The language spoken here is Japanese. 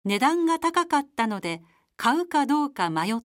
値段が高かったので買うかどうか迷っ